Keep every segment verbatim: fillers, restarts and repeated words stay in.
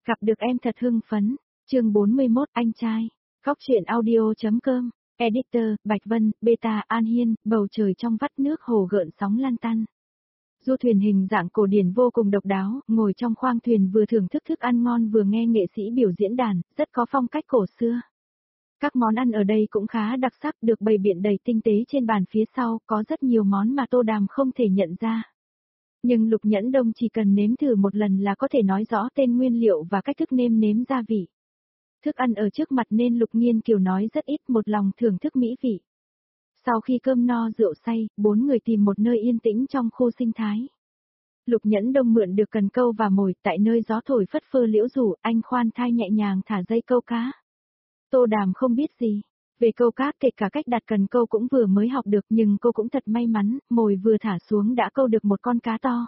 Gặp được em thật hưng phấn. Chương bốn mươi mốt anh trai. Góc truyện audio.com. Editor, Bạch Vân, Beta, An Hiên, bầu trời trong vắt nước hồ gợn sóng lan tăn. Du thuyền hình dạng cổ điển vô cùng độc đáo, ngồi trong khoang thuyền vừa thưởng thức thức ăn ngon vừa nghe nghệ sĩ biểu diễn đàn, rất có phong cách cổ xưa. Các món ăn ở đây cũng khá đặc sắc, được bày biện đầy tinh tế trên bàn phía sau, có rất nhiều món mà Tô Đàm không thể nhận ra. Nhưng Lục Nhẫn Đông chỉ cần nếm thử một lần là có thể nói rõ tên nguyên liệu và cách thức nêm nếm gia vị. Thức ăn ở trước mặt nên Lục Nghiên Kiều nói rất ít, một lòng thưởng thức mỹ vị. Sau khi cơm no rượu say, bốn người tìm một nơi yên tĩnh trong khu sinh thái. Lục Nhẫn Đông mượn được cần câu và mồi, tại nơi gió thổi phất phơ liễu rủ, anh khoan thai nhẹ nhàng thả dây câu cá. Tô Đàm không biết gì về câu cá, kể cả cách đặt cần câu cũng vừa mới học được, nhưng cô cũng thật may mắn, mồi vừa thả xuống đã câu được một con cá to.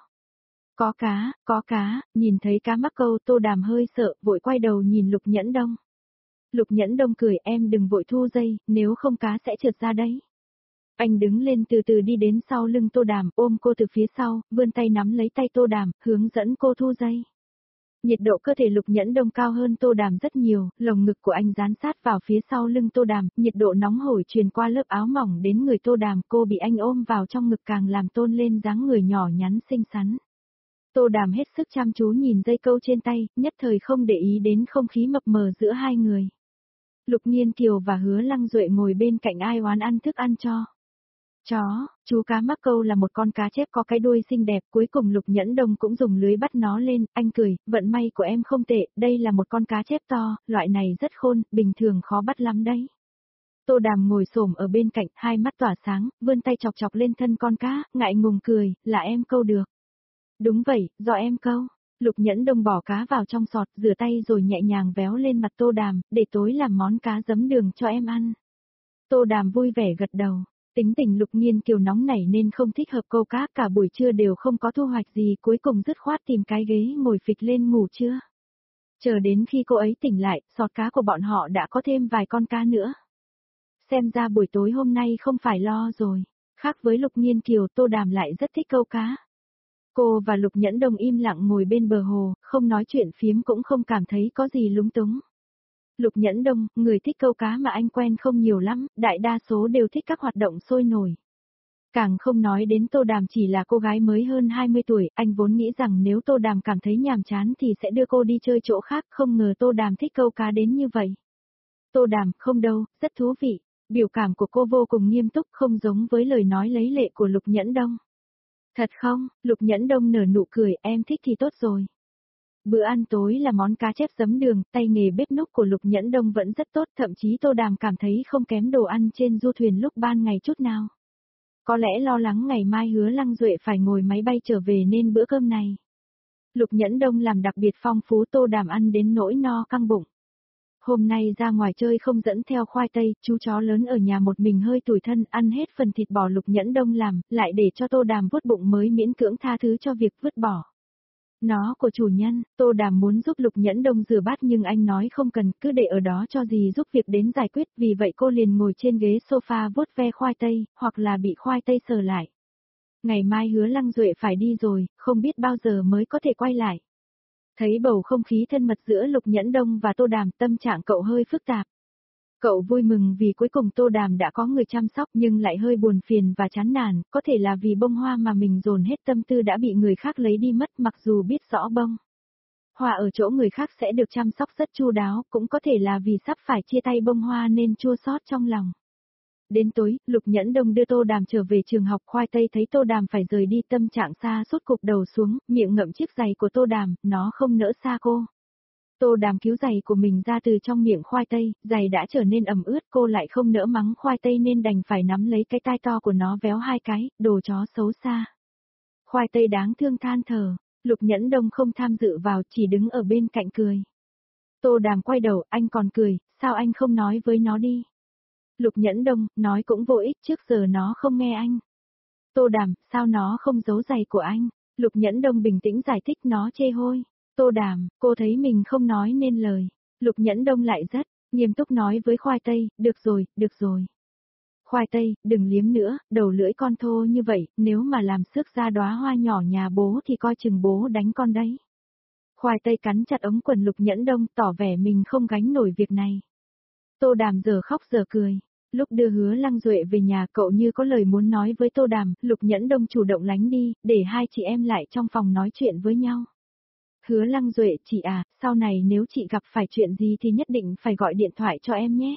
Có cá, có cá, nhìn thấy cá mắc câu, Tô Đàm hơi sợ, vội quay đầu nhìn Lục Nhẫn Đông. Lục Nhẫn Đông cười, em đừng vội thu dây, nếu không cá sẽ trượt ra đấy. Anh đứng lên từ từ đi đến sau lưng Tô Đàm, ôm cô từ phía sau, vươn tay nắm lấy tay Tô Đàm, hướng dẫn cô thu dây. Nhiệt độ cơ thể Lục Nhẫn Đông cao hơn Tô Đàm rất nhiều, lồng ngực của anh dán sát vào phía sau lưng Tô Đàm, nhiệt độ nóng hổi truyền qua lớp áo mỏng đến người Tô Đàm, cô bị anh ôm vào trong ngực càng làm tôn lên dáng người nhỏ nhắn xinh xắn. Tô Đàm hết sức chăm chú nhìn dây câu trên tay, nhất thời không để ý đến không khí mập mờ giữa hai người. Lục Nghiên Kiều và Hứa Lăng Duệ ngồi bên cạnh ai oán ăn thức ăn cho chó. Chú cá mắc câu là một con cá chép có cái đuôi xinh đẹp, cuối cùng Lục Nhẫn Đông cũng dùng lưới bắt nó lên, anh cười, vận may của em không tệ, đây là một con cá chép to, loại này rất khôn, bình thường khó bắt lắm đấy. Tô Đàm ngồi xổm ở bên cạnh, hai mắt tỏa sáng, vươn tay chọc chọc lên thân con cá, ngại ngùng cười, là em câu được. Đúng vậy, do em câu. Lục Nhẫn Đông bỏ cá vào trong sọt, rửa tay rồi nhẹ nhàng véo lên mặt Tô Đàm, để tối làm món cá giấm đường cho em ăn. Tô Đàm vui vẻ gật đầu. Tính tình Lục Nghiên Kiều nóng nảy nên không thích hợp câu cá, cả buổi trưa đều không có thu hoạch gì, cuối cùng dứt khoát tìm cái ghế ngồi phịch lên ngủ trưa. Chờ đến khi cô ấy tỉnh lại, sọt cá của bọn họ đã có thêm vài con cá nữa. Xem ra buổi tối hôm nay không phải lo rồi. Khác với Lục Nghiên Kiều, Tô Đàm lại rất thích câu cá. Cô và Lục Nhẫn Đông im lặng ngồi bên bờ hồ, không nói chuyện phiếm cũng không cảm thấy có gì lúng túng. Lục Nhẫn Đông, người thích câu cá mà anh quen không nhiều lắm, đại đa số đều thích các hoạt động sôi nổi. Càng không nói đến Tô Đàm chỉ là cô gái mới hơn hai mươi tuổi, anh vốn nghĩ rằng nếu Tô Đàm cảm thấy nhàm chán thì sẽ đưa cô đi chơi chỗ khác, không ngờ Tô Đàm thích câu cá đến như vậy. Tô Đàm, không đâu, rất thú vị. Biểu cảm của cô vô cùng nghiêm túc, không giống với lời nói lấy lệ của Lục Nhẫn Đông. Thật không? Lục Nhẫn Đông nở nụ cười, em thích thì tốt rồi. Bữa ăn tối là món cá chép giấm đường, tay nghề bếp núc của Lục Nhẫn Đông vẫn rất tốt, thậm chí Tô Đàm cảm thấy không kém đồ ăn trên du thuyền lúc ban ngày chút nào. Có lẽ lo lắng ngày mai Hứa Lăng Duệ phải ngồi máy bay trở về nên bữa cơm này Lục Nhẫn Đông làm đặc biệt phong phú, Tô Đàm ăn đến nỗi no căng bụng. Hôm nay ra ngoài chơi không dẫn theo khoai tây, chú chó lớn ở nhà một mình hơi tủi thân, ăn hết phần thịt bò Lục Nhẫn Đông làm, lại để cho Tô Đàm vuốt bụng mới miễn cưỡng tha thứ cho việc vứt bỏ. Nó của chủ nhân. Tô Đàm muốn giúp Lục Nhẫn Đông rửa bát nhưng anh nói không cần, cứ để ở đó cho dì giúp việc đến giải quyết, vì vậy cô liền ngồi trên ghế sofa vuốt ve khoai tây, hoặc là bị khoai tây sờ lại. Ngày mai Hứa Lăng Duệ phải đi rồi, không biết bao giờ mới có thể quay lại. Thấy bầu không khí thân mật giữa Lục Nhẫn Đông và Tô Đàm, tâm trạng cậu hơi phức tạp. Cậu vui mừng vì cuối cùng Tô Đàm đã có người chăm sóc, nhưng lại hơi buồn phiền và chán nản, có thể là vì bông hoa mà mình dồn hết tâm tư đã bị người khác lấy đi mất, mặc dù biết rõ bông hoa ở chỗ người khác sẽ được chăm sóc rất chu đáo, cũng có thể là vì sắp phải chia tay bông hoa nên chua xót trong lòng. Đến tối, Lục Nhẫn Đông đưa Tô Đàm trở về trường học, khoai tây thấy Tô Đàm phải rời đi tâm trạng xa sút cụp đầu xuống, miệng ngậm chiếc giày của Tô Đàm, nó không nỡ xa cô. Tô Đàm cứu giày của mình ra từ trong miệng khoai tây, giày đã trở nên ẩm ướt, cô lại không nỡ mắng khoai tây nên đành phải nắm lấy cái tai to của nó véo hai cái, đồ chó xấu xa. Khoai tây đáng thương than thở, Lục Nhẫn Đông không tham dự vào, chỉ đứng ở bên cạnh cười. Tô Đàm quay đầu, anh còn cười, sao anh không nói với nó đi? Lục Nhẫn Đông, nói cũng vô ích, trước giờ nó không nghe anh. Tô Đàm, sao nó không giấu giày của anh? Lục Nhẫn Đông bình tĩnh giải thích, nó chê hôi. Tô Đàm, cô thấy mình không nói nên lời. Lục Nhẫn Đông lại rất nghiêm túc nói với khoai tây, được rồi, được rồi. Khoai tây, đừng liếm nữa, đầu lưỡi con thô như vậy, nếu mà làm xước ra đóa hoa nhỏ nhà bố thì coi chừng bố đánh con đấy. Khoai tây cắn chặt ống quần Lục Nhẫn Đông, tỏ vẻ mình không gánh nổi việc này. Tô Đàm giờ khóc giờ cười. Lúc đưa Hứa Lăng Duệ về nhà, cậu như có lời muốn nói với Tô Đàm, Lục Nhẫn Đông chủ động lánh đi, để hai chị em lại trong phòng nói chuyện với nhau. Hứa Lăng Duệ, chị à, sau này nếu chị gặp phải chuyện gì thì nhất định phải gọi điện thoại cho em nhé.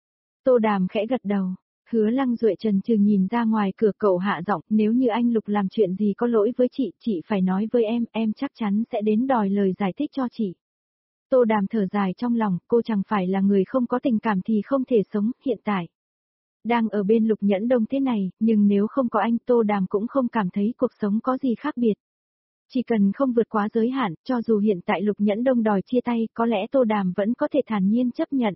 Tô Đàm khẽ gật đầu. Hứa Lăng Duệ trần trừ nhìn ra ngoài cửa, cậu hạ giọng, nếu như anh Lục làm chuyện gì có lỗi với chị, chị phải nói với em, em chắc chắn sẽ đến đòi lời giải thích cho chị. Tô Đàm thở dài trong lòng, cô chẳng phải là người không có tình cảm thì không thể sống, hiện tại. Đang ở bên Lục Nhẫn Đông thế này, nhưng nếu không có anh, Tô Đàm cũng không cảm thấy cuộc sống có gì khác biệt. Chỉ cần không vượt quá giới hạn, cho dù hiện tại Lục Nhẫn Đông đòi chia tay, có lẽ Tô Đàm vẫn có thể thản nhiên chấp nhận.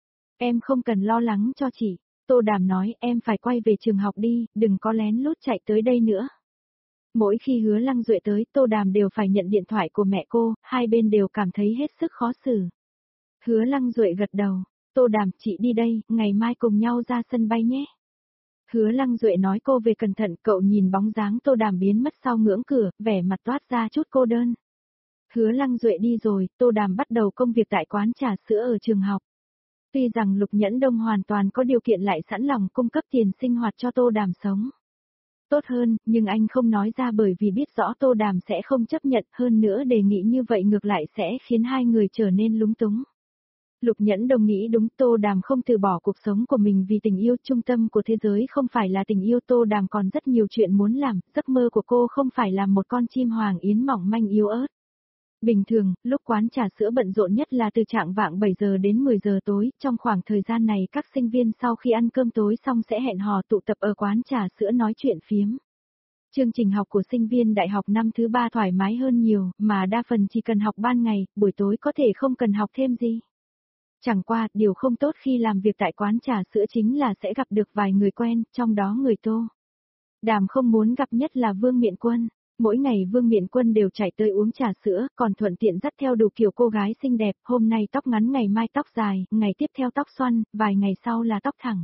Em không cần lo lắng cho chị. Tô Đàm nói, em phải quay về trường học đi, đừng có lén lút chạy tới đây nữa. Mỗi khi Hứa Lăng Duệ tới, Tô Đàm đều phải nhận điện thoại của mẹ cô, hai bên đều cảm thấy hết sức khó xử. Hứa Lăng Duệ gật đầu, Tô Đàm, chị đi đây, ngày mai cùng nhau ra sân bay nhé. Hứa Lăng Duệ nói cô về cẩn thận, cậu nhìn bóng dáng Tô Đàm biến mất sau ngưỡng cửa, vẻ mặt toát ra chút cô đơn. Hứa Lăng Duệ đi rồi, Tô Đàm bắt đầu công việc tại quán trà sữa ở trường học. Tuy rằng Lục Nhẫn Đông hoàn toàn có điều kiện lại sẵn lòng cung cấp tiền sinh hoạt cho Tô Đàm sống tốt hơn, nhưng anh không nói ra bởi vì biết rõ Tô Đàm sẽ không chấp nhận, hơn nữa đề nghị như vậy ngược lại sẽ khiến hai người trở nên lúng túng. Lục Nhẫn Đông nghĩ đúng, Tô Đàm không từ bỏ cuộc sống của mình vì tình yêu, trung tâm của thế giới không phải là tình yêu, Tô Đàm còn rất nhiều chuyện muốn làm, giấc mơ của cô không phải là một con chim hoàng yến mỏng manh yếu ớt. Bình thường, lúc quán trà sữa bận rộn nhất là từ trạng vạng bảy giờ đến mười giờ tối, trong khoảng thời gian này các sinh viên sau khi ăn cơm tối xong sẽ hẹn hò tụ tập ở quán trà sữa nói chuyện phiếm. Chương trình học của sinh viên đại học năm thứ ba thoải mái hơn nhiều, mà đa phần chỉ cần học ban ngày, buổi tối có thể không cần học thêm gì. Chẳng qua, điều không tốt khi làm việc tại quán trà sữa chính là sẽ gặp được vài người quen, trong đó người Tô Đàm không muốn gặp nhất là Vương Miện Quân. Mỗi ngày Vương Miện Quân đều chạy tới uống trà sữa, còn thuận tiện dắt theo đủ kiểu cô gái xinh đẹp, hôm nay tóc ngắn ngày mai tóc dài, ngày tiếp theo tóc xoăn, vài ngày sau là tóc thẳng.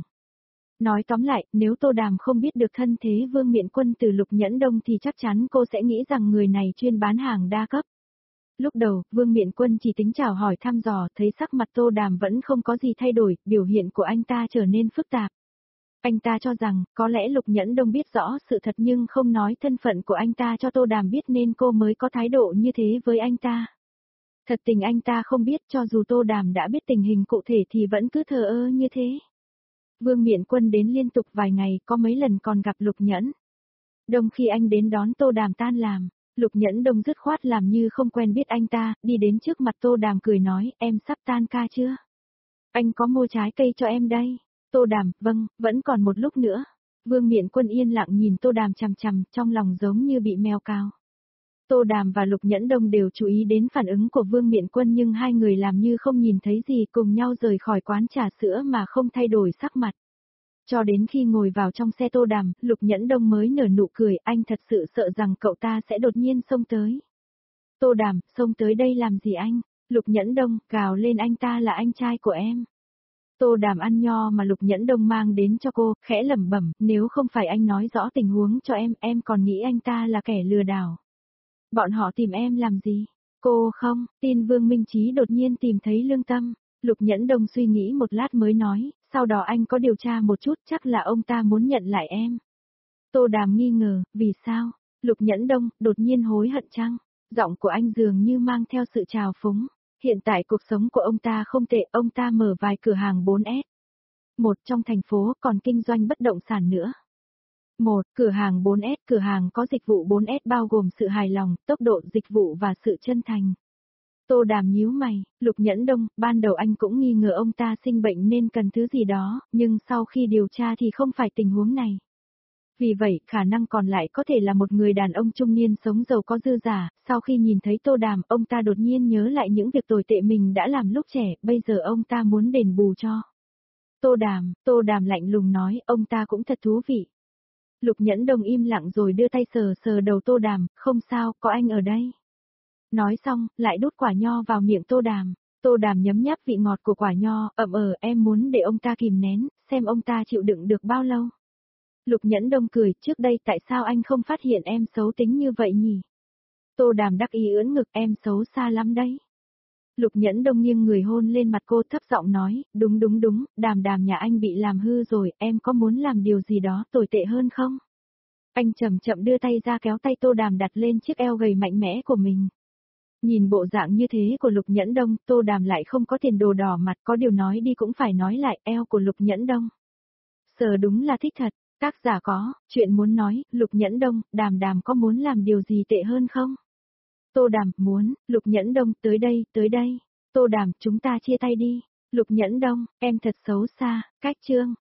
Nói tóm lại, nếu Tô Đàm không biết được thân thế Vương Miện Quân từ Lục Nhẫn Đông thì chắc chắn cô sẽ nghĩ rằng người này chuyên bán hàng đa cấp. Lúc đầu, Vương Miện Quân chỉ tính chào hỏi thăm dò, thấy sắc mặt Tô Đàm vẫn không có gì thay đổi, biểu hiện của anh ta trở nên phức tạp. Anh ta cho rằng, có lẽ Lục Nhẫn Đông biết rõ sự thật nhưng không nói thân phận của anh ta cho Tô Đàm biết nên cô mới có thái độ như thế với anh ta. Thật tình anh ta không biết, cho dù Tô Đàm đã biết tình hình cụ thể thì vẫn cứ thờ ơ như thế. Vương Miện Quân đến liên tục vài ngày, có mấy lần còn gặp Lục Nhẫn Đông khi anh đến đón Tô Đàm tan làm. Lục Nhẫn Đông dứt khoát làm như không quen biết anh ta, đi đến trước mặt Tô Đàm cười nói, em sắp tan ca chưa? Anh có mua trái cây cho em đây. Tô Đàm, vâng, vẫn còn một lúc nữa. Vương Miện Quân yên lặng nhìn Tô Đàm chằm chằm, trong lòng giống như bị mèo cào. Tô Đàm và Lục Nhẫn Đông đều chú ý đến phản ứng của Vương Miện Quân nhưng hai người làm như không nhìn thấy gì, cùng nhau rời khỏi quán trà sữa mà không thay đổi sắc mặt. Cho đến khi ngồi vào trong xe Tô Đàm, Lục Nhẫn Đông mới nở nụ cười, anh thật sự sợ rằng cậu ta sẽ đột nhiên xông tới. Tô Đàm, xông tới đây làm gì anh? Lục Nhẫn Đông, gào lên, anh ta là anh trai của em. Tô Đàm ăn nho mà Lục Nhẫn Đông mang đến cho cô, khẽ lẩm bẩm, nếu không phải anh nói rõ tình huống cho em, em còn nghĩ anh ta là kẻ lừa đảo. Bọn họ tìm em làm gì? Cô không, tin Vương Minh Chí đột nhiên tìm thấy lương tâm. Lục Nhẫn Đông suy nghĩ một lát mới nói, sau đó anh có điều tra một chút, chắc là ông ta muốn nhận lại em. Tô Đàm nghi ngờ, vì sao? Lục Nhẫn Đông, đột nhiên hối hận chăng? Giọng của anh dường như mang theo sự trào phúng. Hiện tại cuộc sống của ông ta không tệ, ông ta mở vài cửa hàng bốn S. Một trong thành phố, còn kinh doanh bất động sản nữa. Một, cửa hàng bốn S, cửa hàng có dịch vụ bốn S bao gồm sự hài lòng, tốc độ dịch vụ và sự chân thành. Tô Đàm nhíu mày, Lục Nhẫn Đông, ban đầu anh cũng nghi ngờ ông ta sinh bệnh nên cần thứ gì đó, nhưng sau khi điều tra thì không phải tình huống này. Vì vậy, khả năng còn lại có thể là một người đàn ông trung niên sống giàu có dư giả, sau khi nhìn thấy Tô Đàm, ông ta đột nhiên nhớ lại những việc tồi tệ mình đã làm lúc trẻ, bây giờ ông ta muốn đền bù cho. Tô Đàm, Tô Đàm lạnh lùng nói, ông ta cũng thật thú vị. Lục Nhẫn Đông im lặng rồi đưa tay sờ sờ đầu Tô Đàm, không sao, có anh ở đây. Nói xong, lại đút quả nho vào miệng Tô Đàm. Tô Đàm nhấm nháp vị ngọt của quả nho, ậm ờ, em muốn để ông ta kìm nén, xem ông ta chịu đựng được bao lâu. Lục Nhẫn Đông cười, trước đây tại sao anh không phát hiện em xấu tính như vậy nhỉ? Tô Đàm đắc ý ưỡn ngực, em xấu xa lắm đấy. Lục Nhẫn Đông nghiêng người hôn lên mặt cô thấp giọng nói, đúng đúng đúng, Đàm Đàm nhà anh bị làm hư rồi, em có muốn làm điều gì đó tồi tệ hơn không? Anh chậm chậm đưa tay ra kéo tay Tô Đàm đặt lên chiếc eo gầy mạnh mẽ của mình. Nhìn bộ dạng như thế của Lục Nhẫn Đông, Tô Đàm lại không có tiền đồ đỏ mặt, có điều nói đi cũng phải nói lại, eo của Lục Nhẫn Đông. Sờ đúng là thích thật, tác giả có, chuyện muốn nói, Lục Nhẫn Đông, Đàm Đàm có muốn làm điều gì tệ hơn không? Tô Đàm, muốn, Lục Nhẫn Đông, tới đây, tới đây. Tô Đàm, chúng ta chia tay đi. Lục Nhẫn Đông, em thật xấu xa, cách chương.